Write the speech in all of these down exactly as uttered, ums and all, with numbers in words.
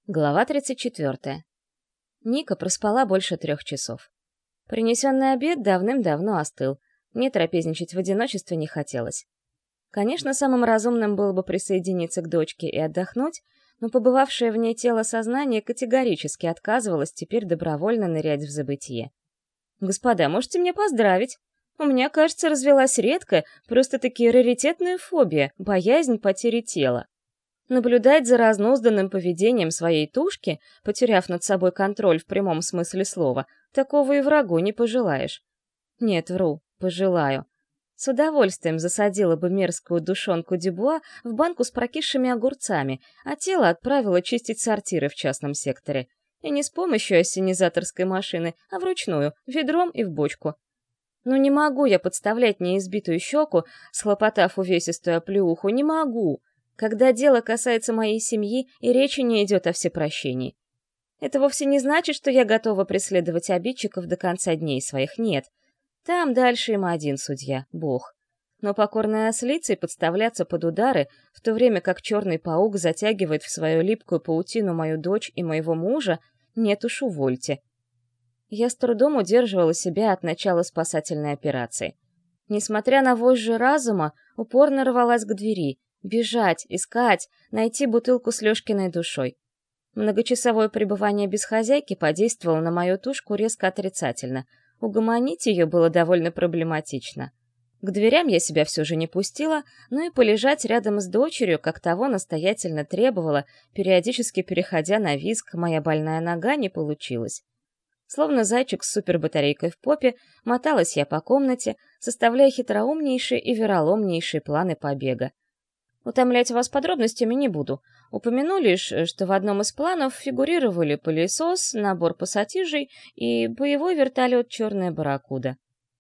Глава тридцать четвёртая. Ника проспала больше трех часов. Принесенный обед давным-давно остыл. Мне трапезничать в одиночестве не хотелось. Конечно, самым разумным было бы присоединиться к дочке и отдохнуть, но побывавшее в ней тело сознание категорически отказывалось теперь добровольно нырять в забытье. «Господа, можете меня поздравить. У меня, кажется, развелась редкая, просто-таки раритетная фобия, боязнь потери тела. Наблюдать за разнузданным поведением своей тушки, потеряв над собой контроль в прямом смысле слова, такого и врагу не пожелаешь. Нет, вру, пожелаю. С удовольствием засадила бы мерзкую душонку Дюбуа в банку с прокисшими огурцами, а тело отправила чистить сортиры в частном секторе. И не с помощью ассенизаторской машины, а вручную, ведром и в бочку. Но не могу я подставлять неизбитую щеку, схлопотав увесистую оплеуху, не могу. Когда дело касается моей семьи, и речи не идет о всепрощении. Это вовсе не значит, что я готова преследовать обидчиков до конца дней своих, нет. Там дальше им один судья, Бог. Но покорной ослицей подставляться под удары, в то время как черный паук затягивает в свою липкую паутину мою дочь и моего мужа, нет уж, увольте. Я с трудом удерживала себя от начала спасательной операции. Несмотря на вожжи разума, упорно рвалась к двери — бежать, искать, найти бутылку с Лёшкиной душой. Многочасовое пребывание без хозяйки подействовало на мою тушку резко отрицательно. Угомонить ее было довольно проблематично. К дверям я себя все же не пустила, но и полежать рядом с дочерью, как того настоятельно требовала, периодически переходя на визг, моя больная нога, не получилось. Словно зайчик с супербатарейкой в попе, моталась я по комнате, составляя хитроумнейшие и вероломнейшие планы побега. Утомлять вас подробностями не буду. Упомяну лишь, что в одном из планов фигурировали пылесос, набор пассатижей и боевой вертолет «Черная барракуда».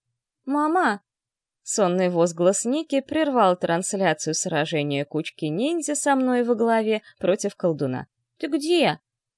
«Мама!» Сонный возглас Ники прервал трансляцию сражения кучки ниндзя со мной во главе против колдуна. «Ты где?»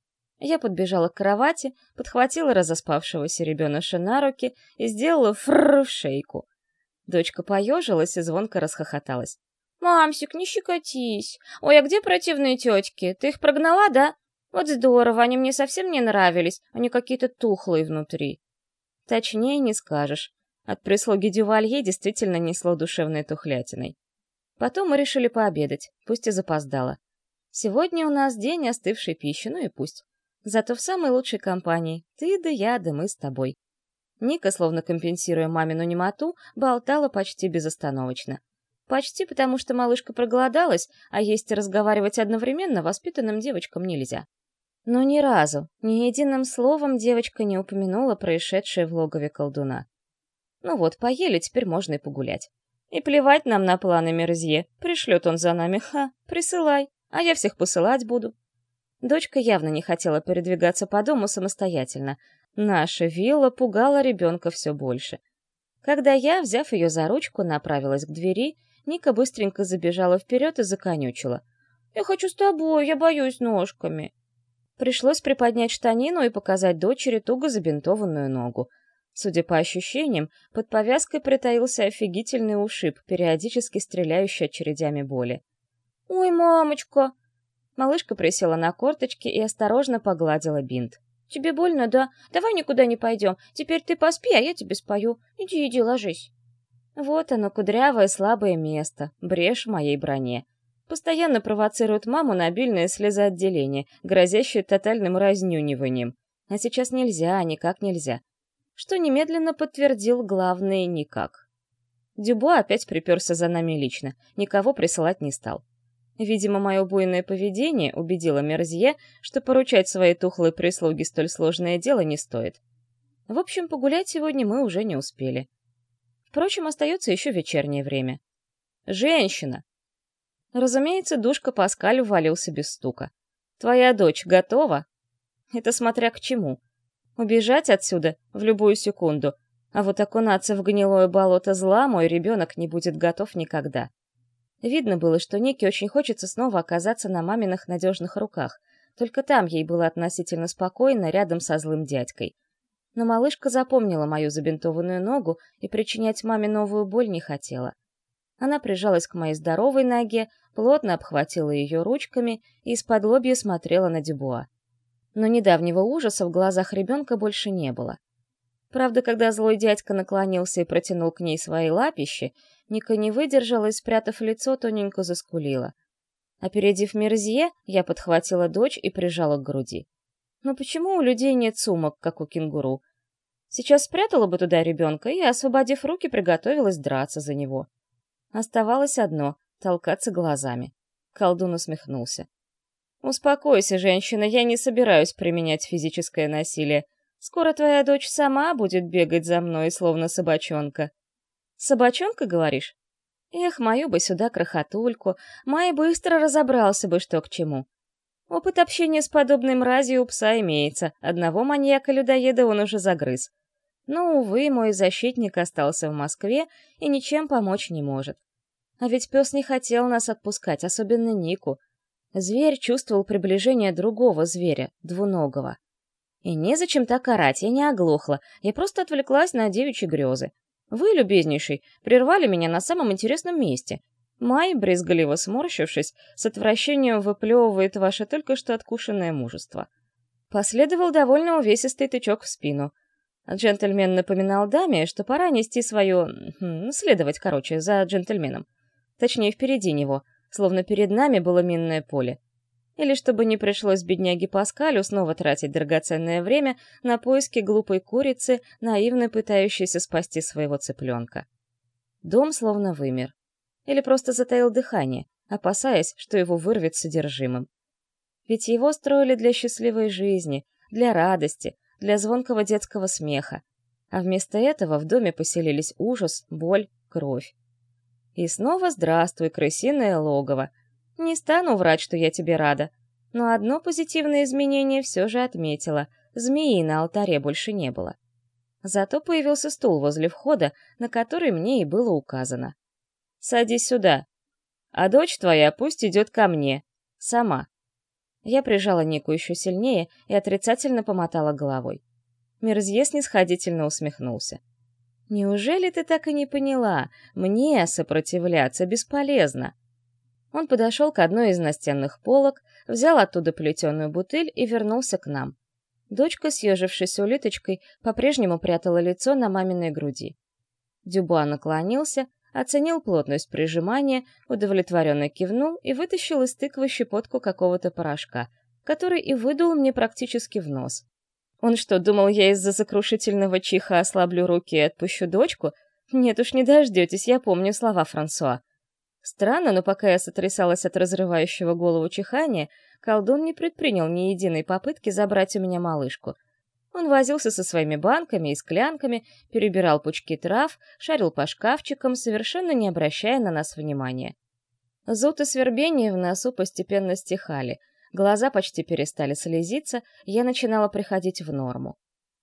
Я подбежала к кровати, подхватила разоспавшегося ребеныша на руки и сделала фррр в шейку. Дочка поежилась и звонко расхохоталась. «Мамсик, не щекотись! Ой, а где противные тетки? Ты их прогнала, да? Вот здорово, они мне совсем не нравились, они какие-то тухлые внутри». Точнее не скажешь. От прислуги Дювалье действительно несло душевной тухлятиной. Потом мы решили пообедать, пусть и запоздало. Сегодня у нас день остывшей пищи, ну и пусть. Зато в самой лучшей компании. Ты да я, да мы с тобой. Ника, словно компенсируя мамину немоту, болтала почти безостановочно. Почти потому, что малышка проголодалась, а есть и разговаривать одновременно воспитанным девочкам нельзя. Но ни разу, ни единым словом девочка не упомянула происшедшее в логове колдуна. Ну вот, поели, теперь можно и погулять. И плевать нам на планы Мерзье, пришлет он за нами, ха, присылай, а я всех посылать буду. Дочка явно не хотела передвигаться по дому самостоятельно. Наша вилла пугала ребенка все больше. Когда я, взяв ее за ручку, направилась к двери, Ника быстренько забежала вперед и законючила. «Я хочу с тобой, я боюсь ножками». Пришлось приподнять штанину и показать дочери туго забинтованную ногу. Судя по ощущениям, под повязкой притаился офигительный ушиб, периодически стреляющий очередями боли. «Ой, мамочка!» Малышка присела на корточки и осторожно погладила бинт. «Тебе больно, да? Давай никуда не пойдем. Теперь ты поспи, а я тебе спою. Иди, иди, ложись». Вот оно, кудрявое слабое место, брешь в моей броне. Постоянно провоцирует маму на обильное слезоотделение, грозящее тотальным разнюниванием. А сейчас нельзя, никак нельзя. Что немедленно подтвердил главный никак. Дюбуа опять приперся за нами лично, никого присылать не стал. Видимо, мое буйное поведение убедило Мерзье, что поручать своей тухлой прислуге столь сложное дело не стоит. В общем, погулять сегодня мы уже не успели. Впрочем, остается еще вечернее время. «Женщина!» Разумеется, душка Паскаль увалился без стука. «Твоя дочь готова?» Это смотря к чему. Убежать отсюда в любую секунду, а вот окунаться в гнилое болото зла мой ребенок не будет готов никогда. Видно было, что Нике очень хочется снова оказаться на маминых надежных руках, только там ей было относительно спокойно рядом со злым дядькой. Но малышка запомнила мою забинтованную ногу и причинять маме новую боль не хотела. Она прижалась к моей здоровой ноге, плотно обхватила ее ручками и из-под лобья смотрела на Дюбуа. Но недавнего ужаса в глазах ребенка больше не было. Правда, когда злой дядька наклонился и протянул к ней свои лапищи, Ника не выдержала и, спрятав лицо, тоненько заскулила. Опередив Мерзье, я подхватила дочь и прижала к груди. Но почему у людей нет сумок, как у кенгуру? Сейчас спрятала бы туда ребенка и, освободив руки, приготовилась драться за него. Оставалось одно — толкаться глазами. Колдун усмехнулся. «Успокойся, женщина, я не собираюсь применять физическое насилие. Скоро твоя дочь сама будет бегать за мной, словно собачонка». «Собачонка, говоришь? Эх, мою бы сюда крохотульку, Май быстро разобрался бы, что к чему. Опыт общения с подобной мразью у пса имеется, одного маньяка-людоеда он уже загрыз. Но, увы, мой защитник остался в Москве и ничем помочь не может. А ведь пес не хотел нас отпускать, особенно Нику. Зверь чувствовал приближение другого зверя, двуногого. И незачем так орать, я не оглохла, я просто отвлеклась на девичьи грезы. Вы, любезнейший, прервали меня на самом интересном месте. Май, брезгливо сморщившись, с отвращением выплевывает ваше только что откушенное мужество. Последовал довольно увесистый тычок в спину. Джентльмен напоминал даме, что пора нести свое... следовать, короче, за джентльменом. Точнее, впереди него, словно перед нами было минное поле. Или чтобы не пришлось бедняге Паскалю снова тратить драгоценное время на поиски глупой курицы, наивно пытающейся спасти своего цыпленка. Дом словно вымер. Или просто затаил дыхание, опасаясь, что его вырвет содержимым. Ведь его строили для счастливой жизни, для радости, для звонкого детского смеха. А вместо этого в доме поселились ужас, боль, кровь. И снова здравствуй, крысиное логово. Не стану врать, что я тебе рада, но одно позитивное изменение все же отметила — змеи на алтаре больше не было. Зато появился стул возле входа, на который мне и было указано. «Садись сюда, а дочь твоя пусть идет ко мне, сама». Я прижала Нику еще сильнее и отрицательно помотала головой. Мерзье снисходительно усмехнулся. «Неужели ты так и не поняла? Мне сопротивляться бесполезно». Он подошел к одной из настенных полок, взял оттуда плетеную бутыль и вернулся к нам. Дочка, съежившись улиточкой, по-прежнему прятала лицо на маминой груди. Дюбуа наклонился, оценил плотность прижимания, удовлетворенно кивнул и вытащил из тыквы щепотку какого-то порошка, который и выдул мне практически в нос. Он что, думал, я из-за сокрушительного чиха ослаблю руки и отпущу дочку? Нет уж, не дождетесь, я помню слова Франсуа. Странно, но пока я сотрясалась от разрывающего голову чихания, колдун не предпринял ни единой попытки забрать у меня малышку. Он возился со своими банками и склянками, перебирал пучки трав, шарил по шкафчикам, совершенно не обращая на нас внимания. Зуд и свербение в носу постепенно стихали, глаза почти перестали слезиться, я начинала приходить в норму.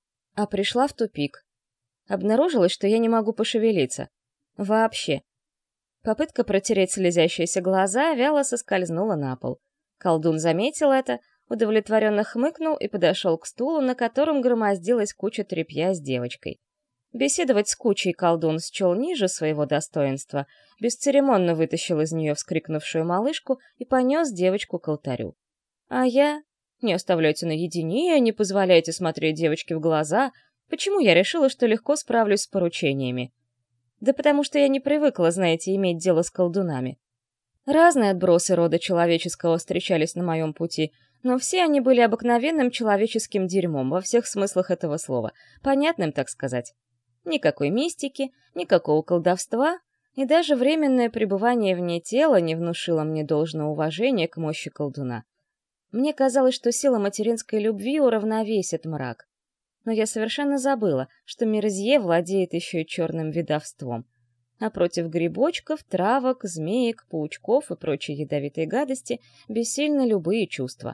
А пришла в тупик. Обнаружилось, что я не могу пошевелиться. Вообще. Попытка протереть слезящиеся глаза вяло соскользнула на пол. Колдун заметил это, удовлетворенно хмыкнул и подошел к стулу, на котором громоздилась куча тряпья с девочкой. Беседовать с кучей колдун счел ниже своего достоинства, бесцеремонно вытащил из нее вскрикнувшую малышку и понес девочку к алтарю. А я... Не оставляйте наедине, не позволяйте смотреть девочке в глаза. Почему я решила, что легко справлюсь с поручениями? Да потому что я не привыкла, знаете, иметь дело с колдунами. Разные отбросы рода человеческого встречались на моем пути, но все они были обыкновенным человеческим дерьмом во всех смыслах этого слова, понятным, так сказать. Никакой мистики, никакого колдовства, и даже временное пребывание вне тела не внушило мне должного уважения к мощи колдуна. Мне казалось, что сила материнской любви уравновесит мрак. Но я совершенно забыла, что Мерзье владеет еще и черным ведовством. А против грибочков, травок, змеек, паучков и прочей ядовитой гадости бессильны любые чувства.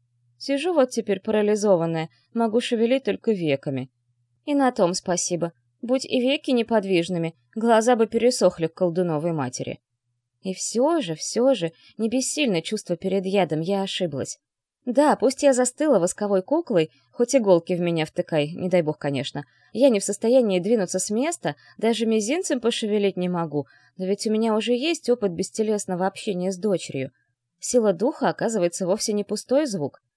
Сижу вот теперь парализованная, могу шевелить только веками. И на том спасибо. Будь и веки неподвижными, глаза бы пересохли к колдуновой матери. И все же, все же, не бессильно чувство перед ядом, я ошиблась. Да, пусть я застыла восковой куклой, хоть иголки в меня втыкай, не дай бог, конечно. Я не в состоянии двинуться с места, даже мизинцем пошевелить не могу, но ведь у меня уже есть опыт бестелесного общения с дочерью. Сила духа, оказывается, вовсе не пустой звук.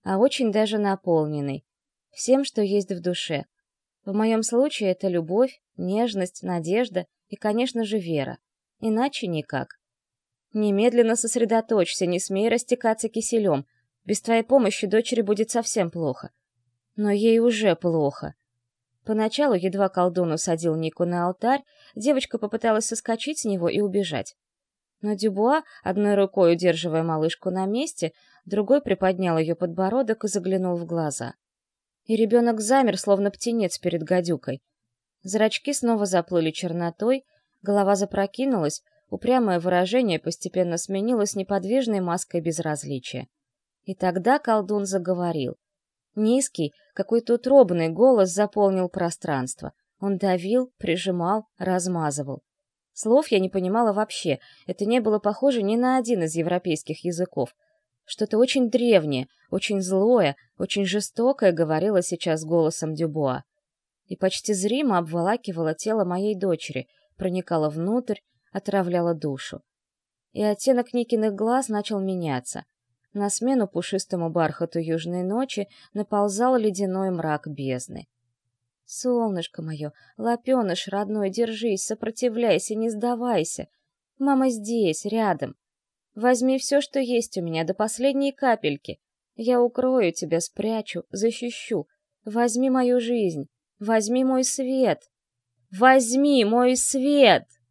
а очень даже наполненный. Всем, что есть в душе. В моем случае это любовь, нежность, надежда и, конечно же, вера. Иначе никак. Немедленно сосредоточься, не смей растекаться киселем. Без твоей помощи дочери будет совсем плохо. Но ей уже плохо. Поначалу, едва колдун усадил Нику на алтарь, девочка попыталась соскочить с него и убежать. Но Дюбуа, одной рукой удерживая малышку на месте, другой приподнял ее подбородок и заглянул в глаза. И ребенок замер, словно птенец перед гадюкой. Зрачки снова заплыли чернотой, голова запрокинулась, упрямое выражение постепенно сменилось неподвижной маской безразличия. И тогда колдун заговорил. Низкий, какой-то утробный голос заполнил пространство. Он давил, прижимал, размазывал. Слов я не понимала вообще, это не было похоже ни на один из европейских языков. Что-то очень древнее, очень злое, очень жестокое говорило сейчас голосом Дюбуа. И почти зримо обволакивало тело моей дочери, проникало внутрь, отравляло душу. И оттенок Никиных глаз начал меняться. На смену пушистому бархату южной ночи наползал ледяной мрак бездны. «Солнышко мое, лапеныш родной, держись, сопротивляйся, не сдавайся. Мама здесь, рядом. Возьми все, что есть у меня, до последней капельки. Я укрою тебя, спрячу, защищу. Возьми мою жизнь, возьми мой свет. Возьми мой свет!»